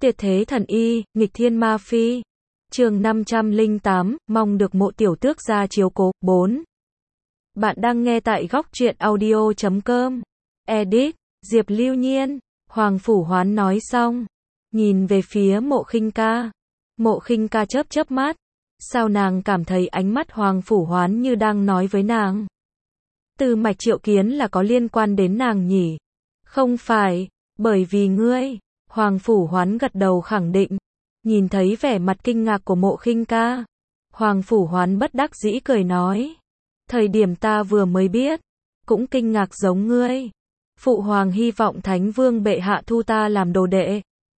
Tuyệt thế thần y, nghịch thiên ma phi. Chương 508, mong được Mộ tiểu tước gia chiếu cố. 4. Bạn đang nghe tại góc truyện audio.com. Edit, Diệp Lưu Nhiên. Hoàng Phủ Hoán nói xong, nhìn về phía Mộ Khinh Ca. Mộ Khinh Ca chớp chớp mắt. Sao nàng cảm thấy ánh mắt Hoàng Phủ Hoán như đang nói với nàng? Tư mạch triệu kiến là có liên quan đến nàng nhỉ? Không phải, bởi vì ngươi. Hoàng Phủ Hoán gật đầu khẳng định. Nhìn thấy vẻ mặt kinh ngạc của Mộ Khinh Ca, Hoàng Phủ Hoán bất đắc dĩ cười nói. Thời điểm ta vừa mới biết, cũng kinh ngạc giống ngươi. Phụ hoàng hy vọng Thánh Vương bệ hạ thu ta làm đồ đệ,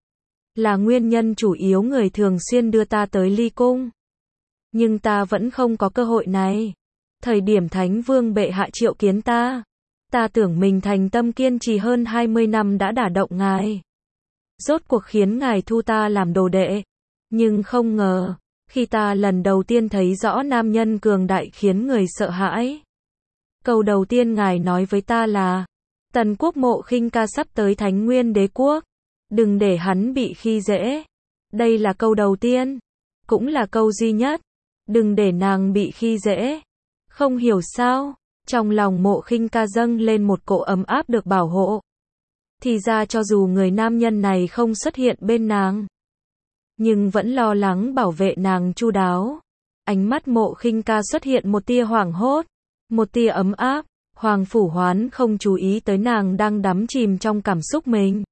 là nguyên nhân chủ yếu người thường xuyên đưa ta tới Ly Cung. Nhưng ta vẫn không có cơ hội này. Thời điểm Thánh Vương bệ hạ triệu kiến ta tưởng mình thành tâm kiên trì hơn 20 năm đã đả động ngài. Rốt cuộc khiến ngài thu ta làm đồ đệ. Nhưng không ngờ, khi ta lần đầu tiên thấy rõ nam nhân cường đại khiến người sợ hãi. Câu đầu tiên ngài nói với ta là, Tần quốc Mộ Khinh Ca sắp tới Thánh Nguyên Đế quốc, đừng để hắn bị khi dễ. Đây là câu đầu tiên, cũng là câu duy nhất. Đừng để nàng bị khi dễ. Không hiểu sao, trong lòng Mộ Khinh Ca dâng lên một cỗ ấm áp được bảo hộ. Thì ra cho dù người nam nhân này không xuất hiện bên nàng, nhưng vẫn lo lắng bảo vệ nàng chu đáo. Ánh mắt Mộ Khinh Ca xuất hiện một tia hoảng hốt, một tia ấm áp. Hoàng Phủ Hoán không chú ý tới nàng đang đắm chìm trong cảm xúc mình.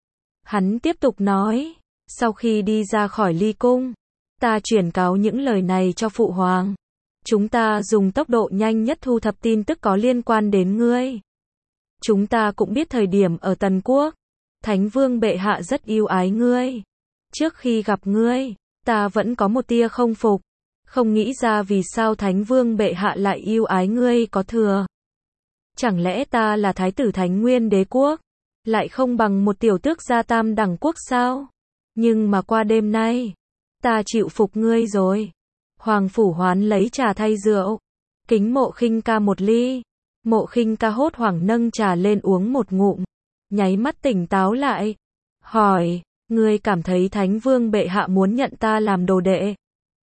Hắn tiếp tục nói, sau khi đi ra khỏi Ly Cung, ta chuyển cáo những lời này cho Phụ Hoàng. Chúng ta dùng tốc độ nhanh nhất thu thập tin tức có liên quan đến ngươi. Chúng ta cũng biết thời điểm ở Tần Quốc, Thánh Vương bệ hạ rất yêu ái ngươi. Trước khi gặp ngươi, ta vẫn có một tia không phục. Không nghĩ ra vì sao Thánh Vương bệ hạ lại yêu ái ngươi có thừa. Chẳng lẽ ta là Thái tử Thánh Nguyên Đế quốc, lại không bằng một tiểu tước gia tam đẳng quốc sao? Nhưng mà qua đêm nay, ta chịu phục ngươi rồi. Hoàng Phủ Hoán lấy trà thay rượu, kính Mộ Khinh Ca một ly. Mộ Khinh Ca hốt hoảng nâng trà lên uống một ngụm, nháy mắt tỉnh táo lại, hỏi, ngươi cảm thấy Thánh Vương bệ hạ muốn nhận ta làm đồ đệ?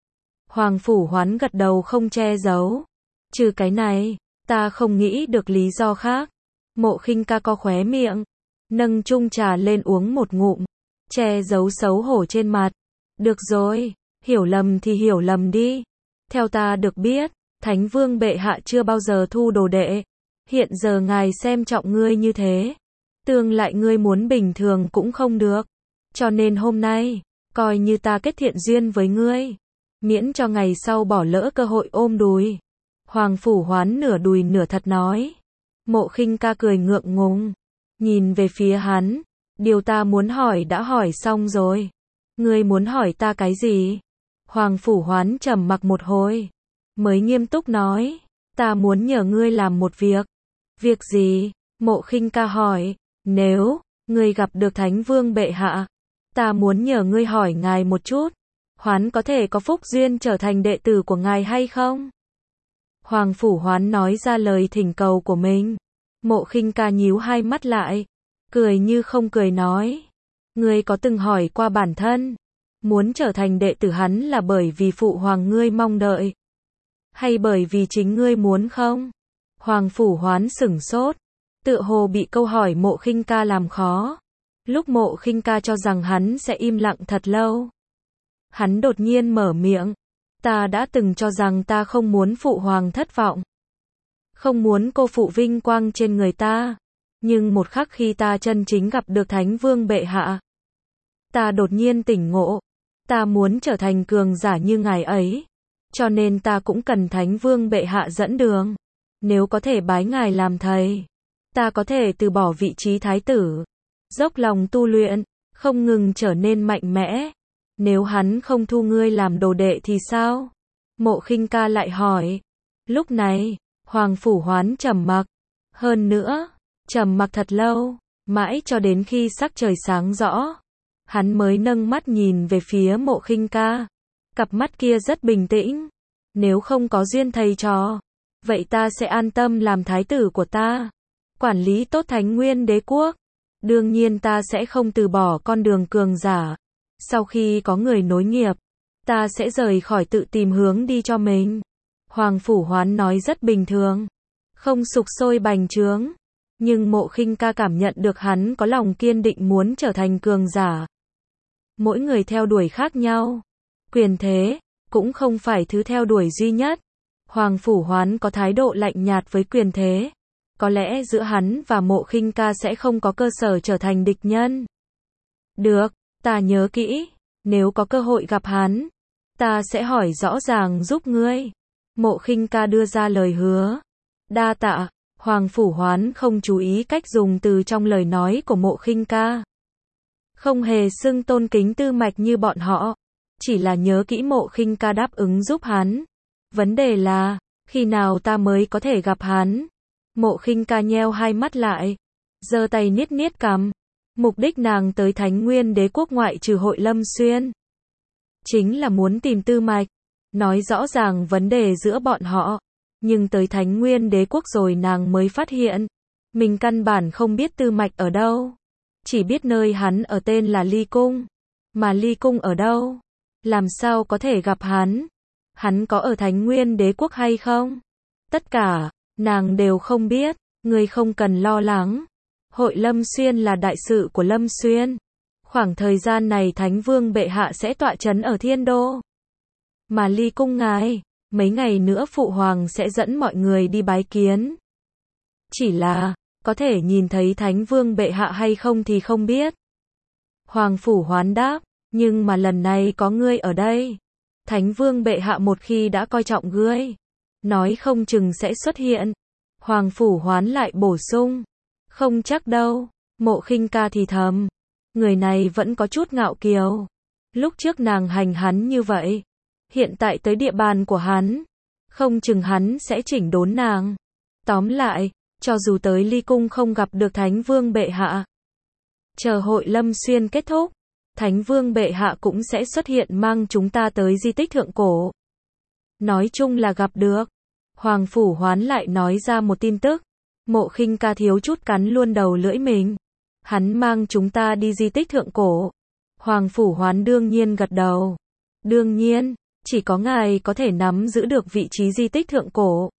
Hoàng Phủ Hoán gật đầu không che giấu, trừ cái này, ta không nghĩ được lý do khác. Mộ Khinh Ca co khóe miệng, nâng chung trà lên uống một ngụm, che giấu xấu hổ trên mặt. Được rồi, hiểu lầm thì hiểu lầm đi. Theo ta được biết, Thánh Vương bệ hạ chưa bao giờ thu đồ đệ. Hiện giờ ngài xem trọng ngươi như thế, tương lại ngươi muốn bình thường cũng không được. Cho nên hôm nay, coi như ta kết thiện duyên với ngươi, miễn cho ngày sau bỏ lỡ cơ hội ôm đùi. Hoàng Phủ Hoán nửa đùi nửa thật nói. Mộ Khinh Ca cười ngượng ngùng, nhìn về phía hắn. Điều ta muốn hỏi đã hỏi xong rồi. Ngươi muốn hỏi ta cái gì? Hoàng Phủ Hoán trầm mặc một hồi, mới nghiêm túc nói. Ta muốn nhờ ngươi làm một việc. Việc gì? Mộ Khinh Ca hỏi. Nếu ngươi gặp được Thánh Vương bệ hạ, ta muốn nhờ ngươi hỏi ngài một chút. Hoán có thể có phúc duyên trở thành đệ tử của ngài hay không? Hoàng Phủ Hoán nói ra lời thỉnh cầu của mình. Mộ Khinh Ca nhíu hai mắt lại, cười như không cười nói. Ngươi có từng hỏi qua bản thân, muốn trở thành đệ tử hắn là bởi vì Phụ Hoàng ngươi mong đợi, hay bởi vì chính ngươi muốn không? Hoàng Phủ Hoán sửng sốt, tựa hồ bị câu hỏi Mộ Khinh Ca làm khó. Lúc Mộ Khinh Ca cho rằng hắn sẽ im lặng thật lâu, hắn đột nhiên mở miệng. Ta đã từng cho rằng ta không muốn Phụ Hoàng thất vọng, không muốn cô phụ vinh quang trên người ta. Nhưng một khắc khi ta chân chính gặp được Thánh Vương bệ hạ, ta đột nhiên tỉnh ngộ. Ta muốn trở thành cường giả như ngài ấy, cho nên ta cũng cần Thánh Vương bệ hạ dẫn đường. Nếu có thể bái ngài làm thầy, ta có thể từ bỏ vị trí thái tử, dốc lòng tu luyện, không ngừng trở nên mạnh mẽ. Nếu hắn không thu ngươi làm đồ đệ thì sao? Mộ Khinh Ca lại hỏi. Lúc này, Hoàng Phủ Hoán trầm mặc. Hơn nữa, trầm mặc thật lâu, mãi cho đến khi sắc trời sáng rõ, hắn mới nâng mắt nhìn về phía Mộ Khinh Ca. Cặp mắt kia rất bình tĩnh. Nếu không có duyên thầy trò, vậy ta sẽ an tâm làm thái tử của ta, quản lý tốt Thánh Nguyên Đế quốc. Đương nhiên ta sẽ không từ bỏ con đường cường giả. Sau khi có người nối nghiệp, ta sẽ rời khỏi tự tìm hướng đi cho mình. Hoàng Phủ Hoán nói rất bình thường, không sục sôi bành trướng. Nhưng Mộ Khinh Ca cảm nhận được hắn có lòng kiên định muốn trở thành cường giả. Mỗi người theo đuổi khác nhau. Quyền thế cũng không phải thứ theo đuổi duy nhất. Hoàng Phủ Hoán có thái độ lạnh nhạt với quyền thế. Có lẽ giữa hắn và Mộ Khinh Ca sẽ không có cơ sở trở thành địch nhân. Được, ta nhớ kỹ, nếu có cơ hội gặp hắn, ta sẽ hỏi rõ ràng giúp ngươi. Mộ Khinh Ca đưa ra lời hứa. Đa tạ. Hoàng Phủ Hoán không chú ý cách dùng từ trong lời nói của Mộ Khinh Ca. Không hề xưng tôn kính Tư Mạch như bọn họ, chỉ là nhớ kỹ Mộ Khinh Ca đáp ứng giúp hắn. Vấn đề là, khi nào ta mới có thể gặp hắn? Mộ Khinh Ca nheo hai mắt lại, giơ tay niết niết cằm. Mục đích nàng tới Thánh Nguyên Đế quốc ngoại trừ Hội Lâm Xuyên, chính là muốn tìm Tư Mạch, nói rõ ràng vấn đề giữa bọn họ. Nhưng tới Thánh Nguyên Đế quốc rồi nàng mới phát hiện, mình căn bản không biết Tư Mạch ở đâu. Chỉ biết nơi hắn ở tên là Ly Cung. Mà Ly Cung ở đâu? Làm sao có thể gặp hắn? Hắn có ở Thánh Nguyên Đế quốc hay không? Tất cả, nàng đều không biết. Ngươi không cần lo lắng. Hội Lâm Xuyên là đại sự của Lâm Xuyên. Khoảng thời gian này Thánh Vương bệ hạ sẽ tọa trấn ở Thiên Đô. Mà Ly Cung ngài, mấy ngày nữa Phụ Hoàng sẽ dẫn mọi người đi bái kiến. Chỉ là, có thể nhìn thấy Thánh Vương bệ hạ hay không thì không biết. Hoàng Phủ Hoán đáp, nhưng mà lần này có ngươi ở đây. Thánh Vương bệ hạ một khi đã coi trọng ngươi, nói không chừng sẽ xuất hiện. Hoàng Phủ Hoán lại bổ sung, không chắc đâu. Mộ Khinh Ca thì thầm, người này vẫn có chút ngạo kiều. Lúc trước nàng hành hắn như vậy, hiện tại tới địa bàn của hắn, không chừng hắn sẽ chỉnh đốn nàng. Tóm lại, cho dù tới Ly Cung không gặp được Thánh Vương bệ hạ, chờ Hội Lâm Xuyên kết thúc, Thánh Vương bệ hạ cũng sẽ xuất hiện mang chúng ta tới di tích thượng cổ. Nói chung là gặp được. Hoàng Phủ Hoán lại nói ra một tin tức. Mộ Khinh Ca thiếu chút cắn luôn đầu lưỡi mình. Hắn mang chúng ta đi di tích thượng cổ. Hoàng Phủ Hoán đương nhiên gật đầu. Đương nhiên, chỉ có ngài có thể nắm giữ được vị trí di tích thượng cổ.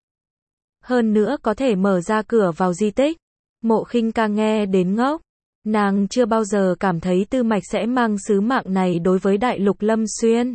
Hơn nữa có thể mở ra cửa vào di tích. Mộ Khinh Ca nghe đến ngốc. Nàng chưa bao giờ cảm thấy Tư Mạch sẽ mang sứ mạng này đối với đại lục Lâm Xuyên.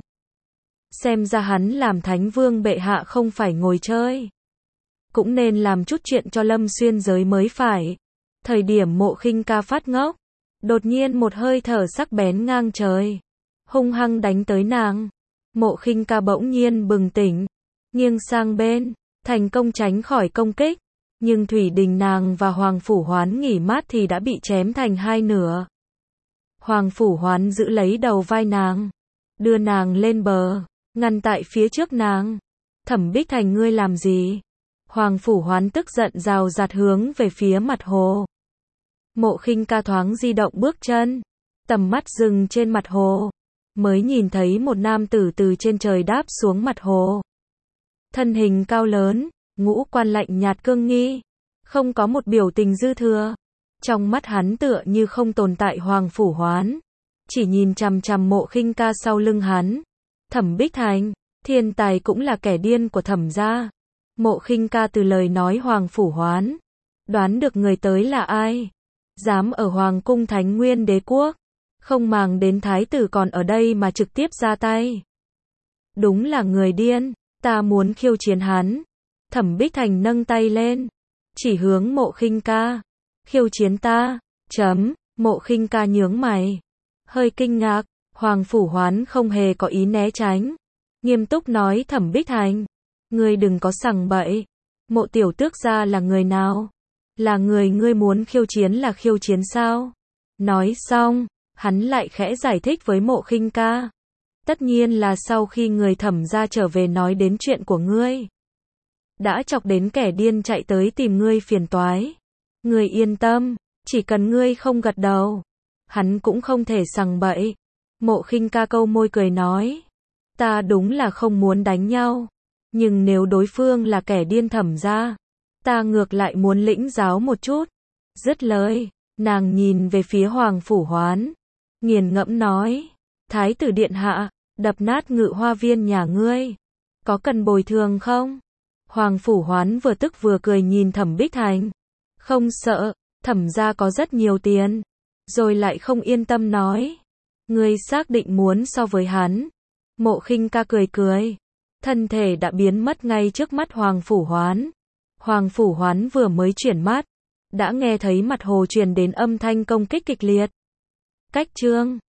Xem ra hắn làm Thánh Vương bệ hạ không phải ngồi chơi. Cũng nên làm chút chuyện cho Lâm Xuyên giới mới phải. Thời điểm Mộ Khinh Ca phát ngốc, đột nhiên một hơi thở sắc bén ngang trời, hung hăng đánh tới nàng. Mộ Khinh Ca bỗng nhiên bừng tỉnh, nghiêng sang bên, thành công tránh khỏi công kích. Nhưng Thủy Đình nàng và Hoàng Phủ Hoán nghỉ mát thì đã bị chém thành hai nửa. Hoàng Phủ Hoán giữ lấy đầu vai nàng, đưa nàng lên bờ, ngăn tại phía trước nàng. Thẩm Bích Thành ngươi làm gì? Hoàng Phủ Hoán tức giận rào rạt hướng về phía mặt hồ. Mộ Khinh Ca thoáng di động bước chân, tầm mắt dừng trên mặt hồ, mới nhìn thấy một nam tử từ trên trời đáp xuống mặt hồ. Thân hình cao lớn, ngũ quan lạnh nhạt cương nghi, không có một biểu tình dư thừa. Trong mắt hắn tựa như không tồn tại Hoàng Phủ Hoán, chỉ nhìn chằm chằm Mộ Khinh Ca sau lưng hắn. Thẩm Bích Thành, thiên tài cũng là kẻ điên của Thẩm gia. Mộ Khinh Ca từ lời nói Hoàng Phủ Hoán, đoán được người tới là ai. Dám ở Hoàng cung Thánh Nguyên Đế quốc, không màng đến thái tử còn ở đây mà trực tiếp ra tay. Đúng là người điên, ta muốn khiêu chiến hắn. Thẩm Bích Thành nâng tay lên, chỉ hướng Mộ Khinh Ca. Khiêu chiến ta? Mộ Khinh Ca nhướng mày, hơi kinh ngạc. Hoàng Phủ Hoán không hề có ý né tránh, nghiêm túc nói Thẩm Bích Thành, ngươi đừng có sằng bậy. Mộ tiểu tước gia là người nào? Là người ngươi muốn khiêu chiến là khiêu chiến sao? Nói xong, hắn lại khẽ giải thích với Mộ Khinh Ca. Tất nhiên là sau khi người Thẩm gia trở về nói đến chuyện của ngươi, đã chọc đến kẻ điên chạy tới tìm ngươi phiền toái. Ngươi yên tâm, chỉ cần ngươi không gật đầu, hắn cũng không thể sằng bậy. Mộ Khinh Ca câu môi cười nói, ta đúng là không muốn đánh nhau, nhưng nếu đối phương là kẻ điên Thẩm gia, ta ngược lại muốn lĩnh giáo một chút. Dứt lời, nàng nhìn về phía Hoàng Phủ Hoán, nghiền ngẫm nói, Thái tử điện hạ, đập nát Ngự Hoa Viên nhà ngươi. Có cần bồi thường không? Hoàng Phủ Hoán vừa tức vừa cười nhìn Thẩm Bích Thành. Không sợ, Thẩm gia có rất nhiều tiền. Rồi lại không yên tâm nói. Ngươi xác định muốn so với hắn. Mộ Khinh Ca cười cười. Thân thể đã biến mất ngay trước mắt Hoàng Phủ Hoán. Hoàng Phủ Hoán vừa mới chuyển mắt, đã nghe thấy mặt hồ truyền đến âm thanh công kích kịch liệt. Cách chương